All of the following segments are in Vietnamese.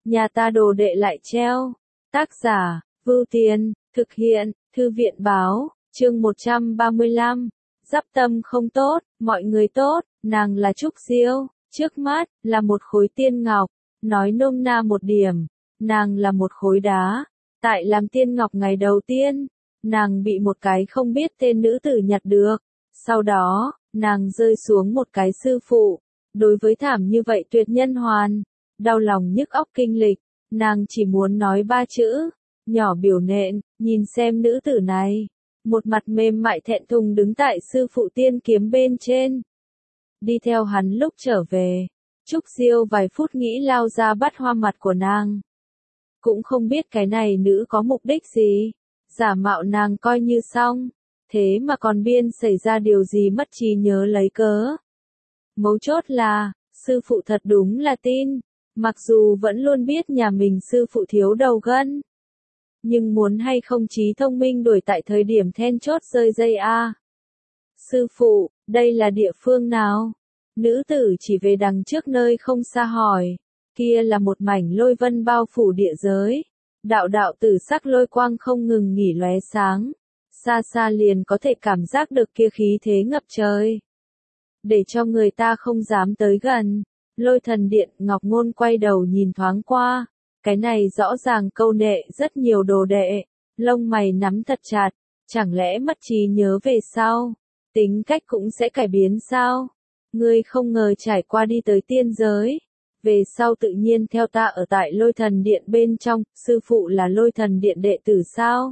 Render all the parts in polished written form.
nhà ta đồ đệ lại treo. Tác giả, Vưu Tiên, thực hiện, Thư viện báo, chương 135. Giáp tâm không tốt, mọi người tốt, nàng là Trúc Diêu, trước mắt, là một khối tiên ngọc, nói nôm na một điểm, nàng là một khối đá. Tại làm tiên ngọc ngày đầu tiên, nàng bị một cái không biết tên nữ tử nhặt được, sau đó, nàng rơi xuống một cái sư phụ. Đối với thảm như vậy tuyệt nhân hoàn, đau lòng nhức óc kinh lịch, nàng chỉ muốn nói 3 chữ, nhỏ biểu nện, nhìn xem nữ tử này. Một mặt mềm mại thẹn thùng đứng tại sư phụ tiên kiếm bên trên. Đi theo hắn lúc trở về, Trúc Diêu vài phút nghĩ lao ra bắt hoa mặt của nàng. Cũng không biết cái này nữ có mục đích gì, giả mạo nàng coi như xong, thế mà còn biên xảy ra điều gì mất trí nhớ lấy cớ. Mấu chốt là, sư phụ thật đúng là tin, mặc dù vẫn luôn biết nhà mình sư phụ thiếu đầu gân. Nhưng muốn hay không trí thông minh đuổi tại thời điểm then chốt rơi dây a. Sư phụ, đây là địa phương nào? Nữ tử chỉ về đằng trước nơi không xa hỏi. Kia là một mảnh lôi vân bao phủ địa giới. Đạo đạo tử sắc lôi quang không ngừng nghỉ lóe sáng. Xa xa liền có thể cảm giác được kia khí thế ngập trời. Để cho người ta không dám tới gần. Lôi thần điện Ngọc Ngôn quay đầu nhìn thoáng qua. Cái này rõ ràng câu nệ rất nhiều đồ đệ, lông mày nắm thật chặt, chẳng lẽ mất trí nhớ về sau, tính cách cũng sẽ cải biến sao? Ngươi không ngờ trải qua đi tới tiên giới, về sau tự nhiên theo ta ở tại lôi thần điện bên trong, sư phụ là lôi thần điện đệ tử sao?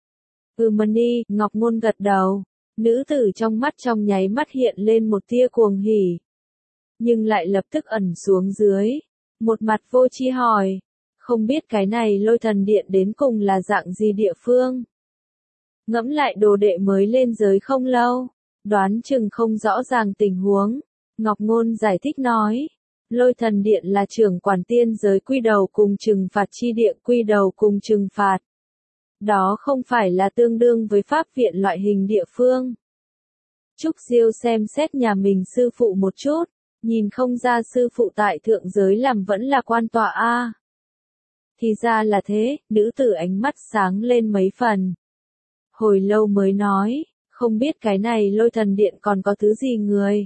Mani, Ngọc Ngôn gật đầu, nữ tử trong mắt trong nháy mắt hiện lên một tia cuồng hỉ, nhưng lại lập tức ẩn xuống dưới, một mặt vô tri hỏi. Không biết cái này lôi thần điện đến cùng là dạng gì địa phương. Ngẫm lại đồ đệ mới lên giới không lâu, đoán chừng không rõ ràng tình huống. Ngọc Ngôn giải thích nói, lôi thần điện là trưởng quản tiên giới quy đầu cùng trừng phạt chi địa quy đầu cùng trừng phạt. Đó không phải là tương đương với pháp viện loại hình địa phương. Trúc Diêu xem xét nhà mình sư phụ một chút, nhìn không ra sư phụ tại thượng giới làm vẫn là quan tọa a. Thì ra là thế, nữ tử ánh mắt sáng lên mấy phần. Hồi lâu mới nói, không biết cái này lôi thần điện còn có thứ gì người.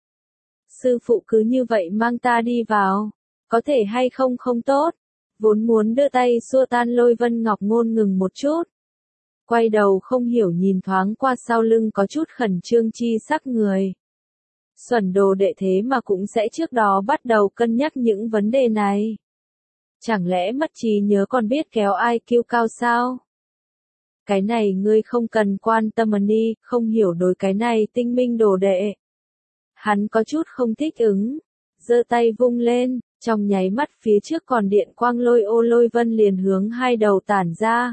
Sư phụ cứ như vậy mang ta đi vào, có thể hay không không tốt. Vốn muốn đưa tay xua tan lôi vân Ngọc Ngôn ngừng một chút. Quay đầu không hiểu nhìn thoáng qua sau lưng có chút khẩn trương chi sắc người. Xuẩn đồ đệ thế mà cũng sẽ trước đó bắt đầu cân nhắc những vấn đề này. Chẳng lẽ mất trí nhớ còn biết kéo IQ cao sao? Cái này ngươi không cần quan tâm đi, không hiểu đối cái này tinh minh đồ đệ. Hắn có chút không thích ứng, giơ tay vung lên, trong nháy mắt phía trước còn điện quang lôi ô lôi vân liền hướng hai đầu tản ra.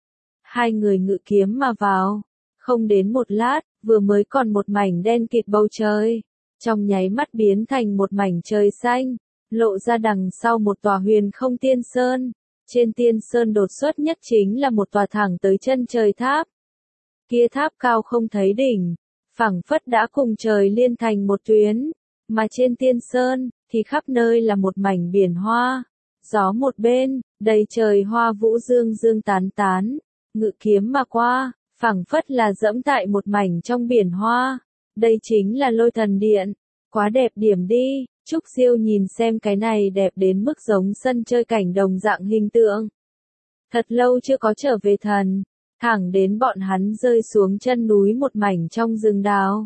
Hai người ngự kiếm mà vào, không đến một lát, vừa mới còn một mảnh đen kịt bầu trời, trong nháy mắt biến thành một mảnh trời xanh. Lộ ra đằng sau một tòa huyền không tiên sơn, trên tiên sơn đột xuất nhất chính là một tòa thẳng tới chân trời tháp. Kia tháp cao không thấy đỉnh, phẳng phất đã cùng trời liên thành một tuyến, mà trên tiên sơn, thì khắp nơi là một mảnh biển hoa, gió một bên, đầy trời hoa vũ dương dương tán tán, ngự kiếm mà qua, phẳng phất là dẫm tại một mảnh trong biển hoa, đây chính là lôi thần điện, quá đẹp điểm đi. Trúc Diêu nhìn xem cái này đẹp đến mức giống sân chơi cảnh đồng dạng hình tượng. Thật lâu chưa có trở về thần, thẳng đến bọn hắn rơi xuống chân núi một mảnh trong rừng đào.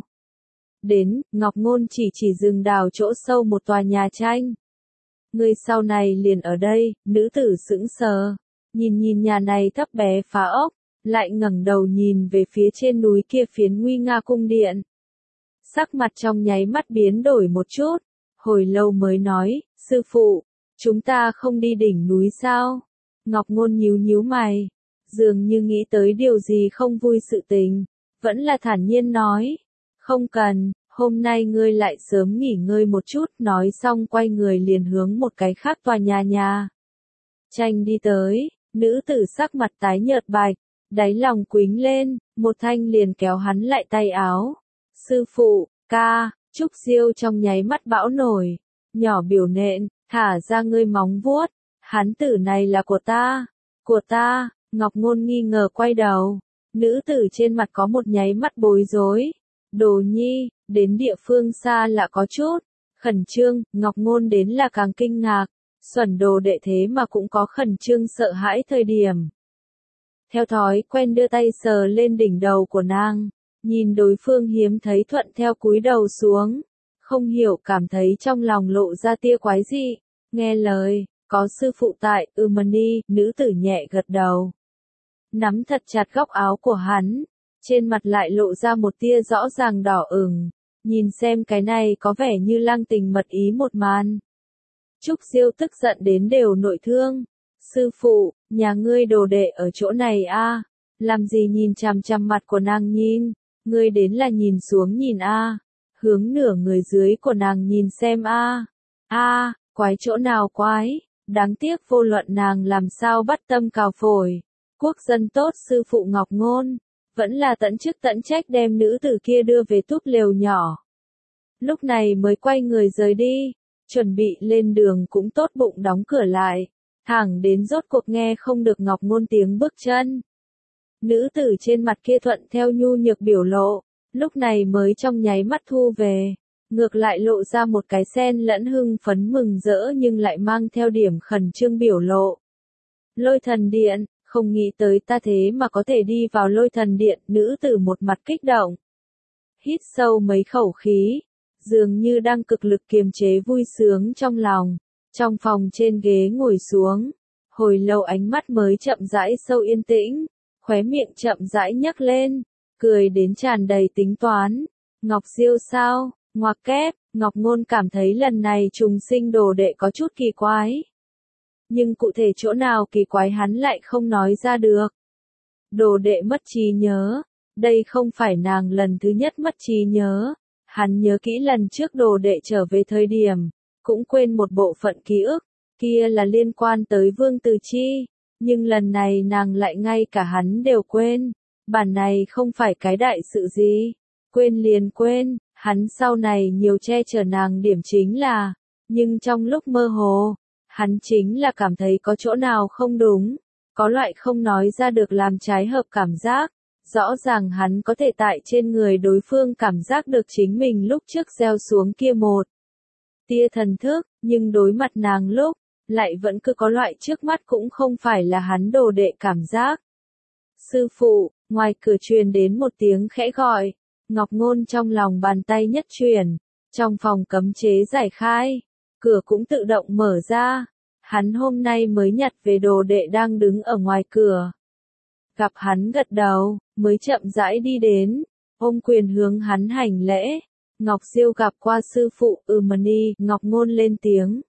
Đến, Ngọc Ngôn chỉ rừng đào chỗ sâu một tòa nhà tranh. Người sau này liền ở đây, nữ tử sững sờ, nhìn nhà này thấp bé phá ốc, lại ngẩng đầu nhìn về phía trên núi kia phiến nguy nga cung điện. Sắc mặt trong nháy mắt biến đổi một chút. Hồi lâu mới nói, sư phụ, chúng ta không đi đỉnh núi sao? Ngọc Ngôn nhíu mày, dường như nghĩ tới điều gì không vui sự tình, vẫn là thản nhiên nói, không cần, hôm nay ngươi lại sớm nghỉ ngơi một chút, nói xong quay người liền hướng một cái khác tòa nhà. Tranh đi tới, nữ tử sắc mặt tái nhợt bạch, đáy lòng quính lên, một thanh liền kéo hắn lại tay áo. Sư phụ, ca. Trúc Diêu trong nháy mắt bão nổi, nhỏ biểu nện, thả ra ngươi móng vuốt, Hán tử này là của ta, Ngọc Ngôn nghi ngờ quay đầu. Nữ tử trên mặt có một nháy mắt bối rối. Đồ Nhi, đến địa phương xa lạ có chút khẩn trương, Ngọc Ngôn đến là càng kinh ngạc. Xuẩn đồ đệ thế mà cũng có khẩn trương sợ hãi thời điểm. Theo thói quen đưa tay sờ lên đỉnh đầu của nàng, nhìn đối phương hiếm thấy thuận theo cúi đầu xuống. Không hiểu cảm thấy trong lòng lộ ra tia quái dị. Nghe lời, có sư phụ tại, Mani, nữ tử nhẹ gật đầu. Nắm thật chặt góc áo của hắn, trên mặt lại lộ ra một tia rõ ràng đỏ ửng. Nhìn xem cái này có vẻ như lang tình mật ý một màn. Trúc Diêu tức giận đến đều nội thương. Sư phụ, nhà ngươi đồ đệ ở chỗ này a? Làm gì nhìn chằm chằm mặt của nàng nhìn, ngươi đến là nhìn xuống nhìn a, hướng nửa người dưới của nàng nhìn xem a. Quái chỗ nào quái, đáng tiếc vô luận nàng làm sao bắt tâm cào phổi. Quốc dân tốt sư phụ Ngọc Ngôn, vẫn là tận chức tận trách đem nữ tử kia đưa về túp lều nhỏ. Lúc này mới quay người rời đi, chuẩn bị lên đường cũng tốt bụng đóng cửa lại, thẳng đến rốt cuộc nghe không được Ngọc Ngôn tiếng bước chân. Nữ tử trên mặt kia thuận theo nhu nhược biểu lộ, lúc này mới trong nháy mắt thu về, ngược lại lộ ra một cái xen lẫn hưng phấn mừng rỡ nhưng lại mang theo điểm khẩn trương biểu lộ. Lôi thần điện, không nghĩ tới ta thế mà có thể đi vào lôi thần điện, nữ tử một mặt kích động. Hít sâu mấy khẩu khí, dường như đang cực lực kiềm chế vui sướng trong lòng, trong phòng trên ghế ngồi xuống, hồi lâu ánh mắt mới chậm rãi sâu yên tĩnh, khóe miệng chậm rãi nhấc lên, cười đến tràn đầy tính toán. Ngọc Diêu sao? Ngoặc kép, Ngọc Ngôn cảm thấy lần này trùng sinh đồ đệ có chút kỳ quái. Nhưng cụ thể chỗ nào kỳ quái hắn lại không nói ra được. Đồ đệ mất trí nhớ, đây không phải nàng lần thứ nhất mất trí nhớ, hắn nhớ kỹ lần trước đồ đệ trở về thời điểm, cũng quên một bộ phận ký ức, kia là liên quan tới Vương Từ Chi, nhưng lần này nàng lại ngay cả hắn đều quên, bản này không phải cái đại sự gì, quên liền quên, hắn sau này nhiều che chở nàng điểm chính là, nhưng trong lúc mơ hồ, hắn chính là cảm thấy có chỗ nào không đúng, có loại không nói ra được làm trái hợp cảm giác. Rõ ràng hắn có thể tại trên người đối phương cảm giác được chính mình lúc trước gieo xuống kia một tia thần thức, nhưng đối mặt nàng lúc, lại vẫn cứ có loại trước mắt cũng không phải là hắn đồ đệ cảm giác. Sư phụ, ngoài cửa truyền đến một tiếng khẽ gọi, Ngọc Ngôn trong lòng bàn tay nhất chuyển, trong phòng cấm chế giải khai, cửa cũng tự động mở ra, hắn hôm nay mới nhặt về đồ đệ đang đứng ở ngoài cửa. Gặp hắn gật đầu, mới chậm rãi đi đến, ôm quyền hướng hắn hành lễ. Ngọc Diêu gặp qua sư phụ, Mani, Ngọc Ngôn lên tiếng.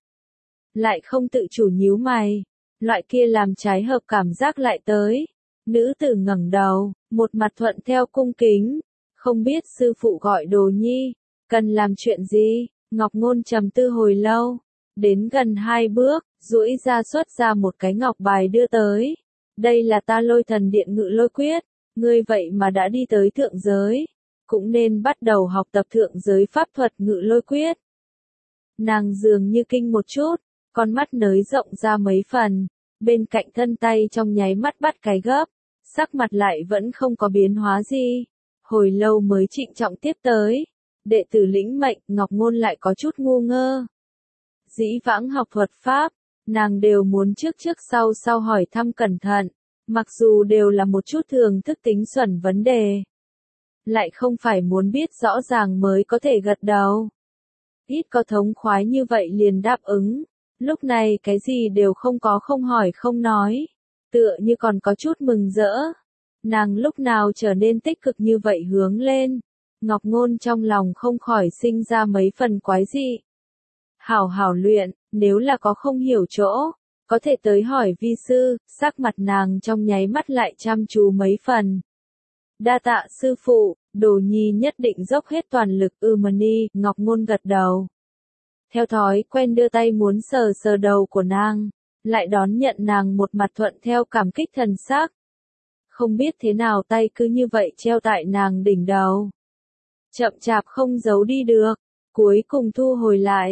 Lại không tự chủ nhíu mày, loại kia làm trái hợp cảm giác lại tới. Nữ tử ngẩng đầu, một mặt thuận theo cung kính, không biết sư phụ gọi Đồ Nhi, cần làm chuyện gì? Ngọc Ngôn trầm tư hồi lâu, đến gần 2 bước, duỗi ra xuất ra một cái ngọc bài đưa tới. Đây là ta Lôi Thần Điện Ngự Lôi Quyết, ngươi vậy mà đã đi tới thượng giới, cũng nên bắt đầu học tập thượng giới pháp thuật Ngự Lôi Quyết. Nàng dường như kinh một chút, con mắt nới rộng ra mấy phần, bên cạnh thân tay trong nháy mắt bắt cái gấp, sắc mặt lại vẫn không có biến hóa gì, hồi lâu mới trịnh trọng tiếp tới. Đệ tử lĩnh mệnh, Ngọc Ngôn lại có chút ngu ngơ. Dĩ vãng học thuật pháp, nàng đều muốn trước sau hỏi thăm cẩn thận, mặc dù đều là một chút thường thức tính xuẩn vấn đề. Lại không phải muốn biết rõ ràng mới có thể gật đầu. Ít có thống khoái như vậy liền đáp ứng, lúc này cái gì đều không có không hỏi không nói, tựa như còn có chút mừng rỡ. Nàng lúc nào trở nên tích cực như vậy hướng lên, Ngọc Ngôn trong lòng không khỏi sinh ra mấy phần quái dị. Hảo hảo luyện, nếu là có không hiểu chỗ, có thể tới hỏi vi sư, sắc mặt nàng trong nháy mắt lại chăm chú mấy phần. Đa tạ sư phụ, Đồ Nhi nhất định dốc hết toàn lực, Mani, Ngọc Ngôn gật đầu. Theo thói quen đưa tay muốn sờ sờ đầu của nàng, lại đón nhận nàng một mặt thuận theo cảm kích thần sắc. Không biết thế nào tay cứ như vậy treo tại nàng đỉnh đầu. Chậm chạp không giấu đi được, cuối cùng thu hồi lại.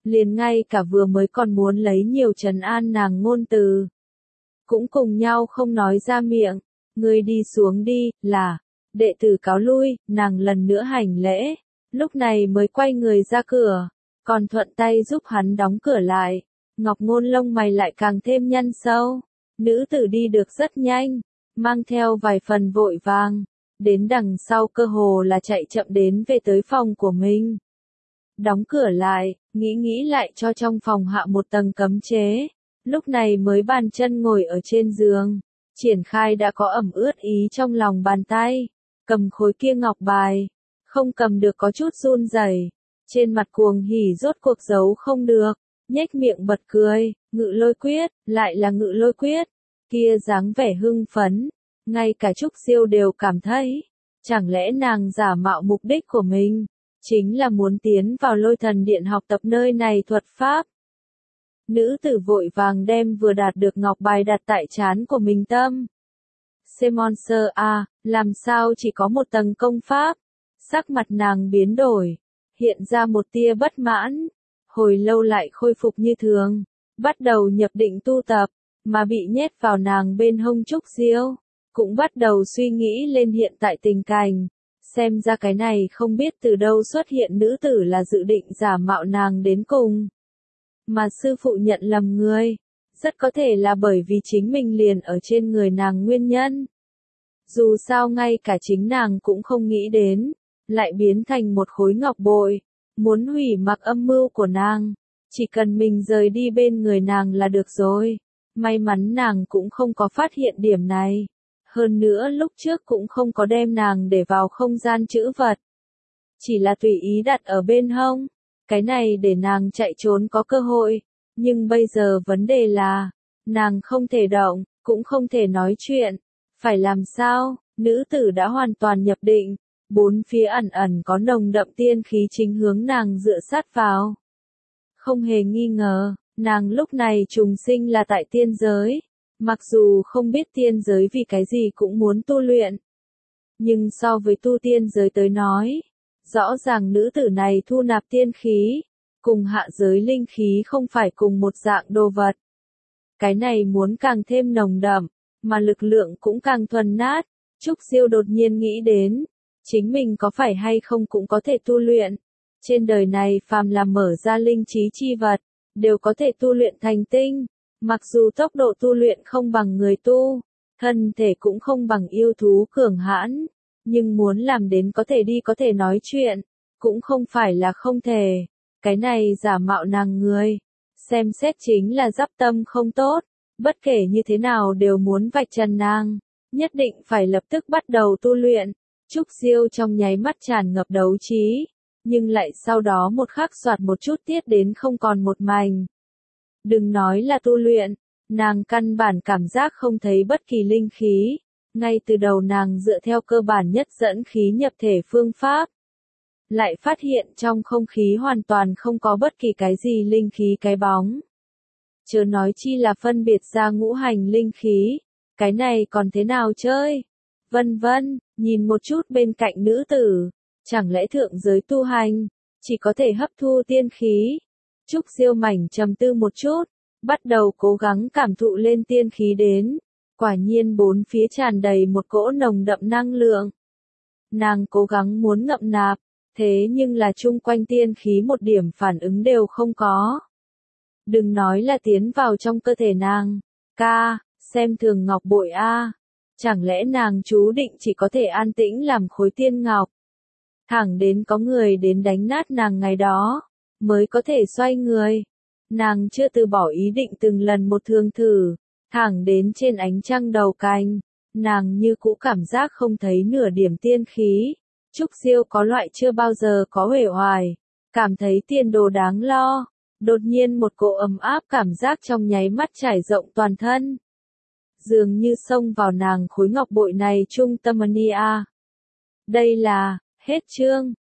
liền ngay cả vừa mới còn muốn lấy nhiều trấn an nàng ngôn từ, cũng cùng nhau không nói ra miệng. Ngươi đi xuống đi, là, đệ tử cáo lui, nàng lần nữa hành lễ, lúc này mới quay người ra cửa, còn thuận tay giúp hắn đóng cửa lại. Ngọc Ngôn lông mày lại càng thêm nhăn sâu, nữ tử đi được rất nhanh, mang theo vài phần vội vàng, đến đằng sau cơ hồ là chạy chậm đến về tới phòng của mình. Đóng cửa lại, nghĩ lại cho trong phòng hạ một tầng cấm chế, lúc này mới bàn chân ngồi ở trên giường, triển khai đã có ẩm ướt ý trong lòng bàn tay, cầm khối kia ngọc bài, không cầm được có chút run rẩy, trên mặt cuồng hỉ rốt cuộc giấu không được, nhếch miệng bật cười, Ngự Lôi Quyết, lại là Ngự Lôi Quyết, kia dáng vẻ hưng phấn, ngay cả Trúc Siêu đều cảm thấy, chẳng lẽ nàng giả mạo mục đích của mình, chính là muốn tiến vào Lôi Thần Điện học tập nơi này thuật pháp. Nữ tử vội vàng đem vừa đạt được ngọc bài đặt tại trán của mình tâm. Semonser a, làm sao chỉ có một tầng công pháp? Sắc mặt nàng biến đổi, hiện ra một tia bất mãn, hồi lâu lại khôi phục như thường, bắt đầu nhập định tu tập, mà bị nhét vào nàng bên hông Trúc Siêu, cũng bắt đầu suy nghĩ lên hiện tại tình cảnh, xem ra cái này không biết từ đâu xuất hiện nữ tử là dự định giả mạo nàng đến cùng. Mà sư phụ nhận lầm người, rất có thể là bởi vì chính mình liền ở trên người nàng nguyên nhân. Dù sao ngay cả chính nàng cũng không nghĩ đến, lại biến thành một khối ngọc bội, muốn hủy mặc âm mưu của nàng, chỉ cần mình rời đi bên người nàng là được rồi. May mắn nàng cũng không có phát hiện điểm này, hơn nữa lúc trước cũng không có đem nàng để vào không gian trữ vật, chỉ là tùy ý đặt ở bên hông. Cái này để nàng chạy trốn có cơ hội, nhưng bây giờ vấn đề là, nàng không thể động, cũng không thể nói chuyện, phải làm sao? Nữ tử đã hoàn toàn nhập định, bốn phía ẩn ẩn có nồng đậm tiên khí chính hướng nàng dựa sát vào. Không hề nghi ngờ, nàng lúc này trùng sinh là tại tiên giới, mặc dù không biết tiên giới vì cái gì cũng muốn tu luyện, nhưng so với tu tiên giới tới nói, rõ ràng nữ tử này thu nạp tiên khí, cùng hạ giới linh khí không phải cùng một dạng đồ vật. Cái này muốn càng thêm nồng đậm, mà lực lượng cũng càng thuần nát. Trúc Siêu đột nhiên nghĩ đến, chính mình có phải hay không cũng có thể tu luyện. Trên đời này phàm là mở ra linh trí chi vật, đều có thể tu luyện thành tinh. Mặc dù tốc độ tu luyện không bằng người tu, thân thể cũng không bằng yêu thú cường hãn, nhưng muốn làm đến có thể đi có thể nói chuyện, cũng không phải là không thể. Cái này giả mạo nàng người, xem xét chính là giáp tâm không tốt, bất kể như thế nào đều muốn vạch trần nàng, nhất định phải lập tức bắt đầu tu luyện. Trúc Siêu trong nháy mắt tràn ngập đấu trí, nhưng lại sau đó một khắc soạt một chút tiết đến không còn một mảnh. Đừng nói là tu luyện, nàng căn bản cảm giác không thấy bất kỳ linh khí, ngay từ đầu nàng dựa theo cơ bản nhất dẫn khí nhập thể phương pháp. Lại phát hiện trong không khí hoàn toàn không có bất kỳ cái gì linh khí cái bóng. Chớ nói chi là phân biệt ra ngũ hành linh khí, cái này còn thế nào chơi? Vân vân, nhìn một chút bên cạnh nữ tử, chẳng lẽ thượng giới tu hành, chỉ có thể hấp thu tiên khí. Trúc Siêu mảnh trầm tư một chút, bắt đầu cố gắng cảm thụ lên tiên khí đến, quả nhiên bốn phía tràn đầy một cỗ nồng đậm năng lượng. Nàng cố gắng muốn ngậm nạp, thế nhưng là chung quanh tiên khí một điểm phản ứng đều không có. Đừng nói là tiến vào trong cơ thể nàng, xem thường ngọc bội a, chẳng lẽ nàng chú định chỉ có thể an tĩnh làm khối tiên ngọc. Thẳng đến có người đến đánh nát nàng ngày đó, mới có thể xoay người. Nàng chưa từ bỏ ý định từng lần một thương thử, thẳng đến trên ánh trăng đầu cành, nàng như cũ cảm giác không thấy nửa điểm tiên khí. Trúc Siêu có loại chưa bao giờ có uể oải, cảm thấy tiền đồ đáng lo. Đột nhiên một cỗ ấm áp cảm giác trong nháy mắt trải rộng toàn thân, dường như xông vào nàng khối ngọc bội này trung tâm nia. Đây là, hết chương.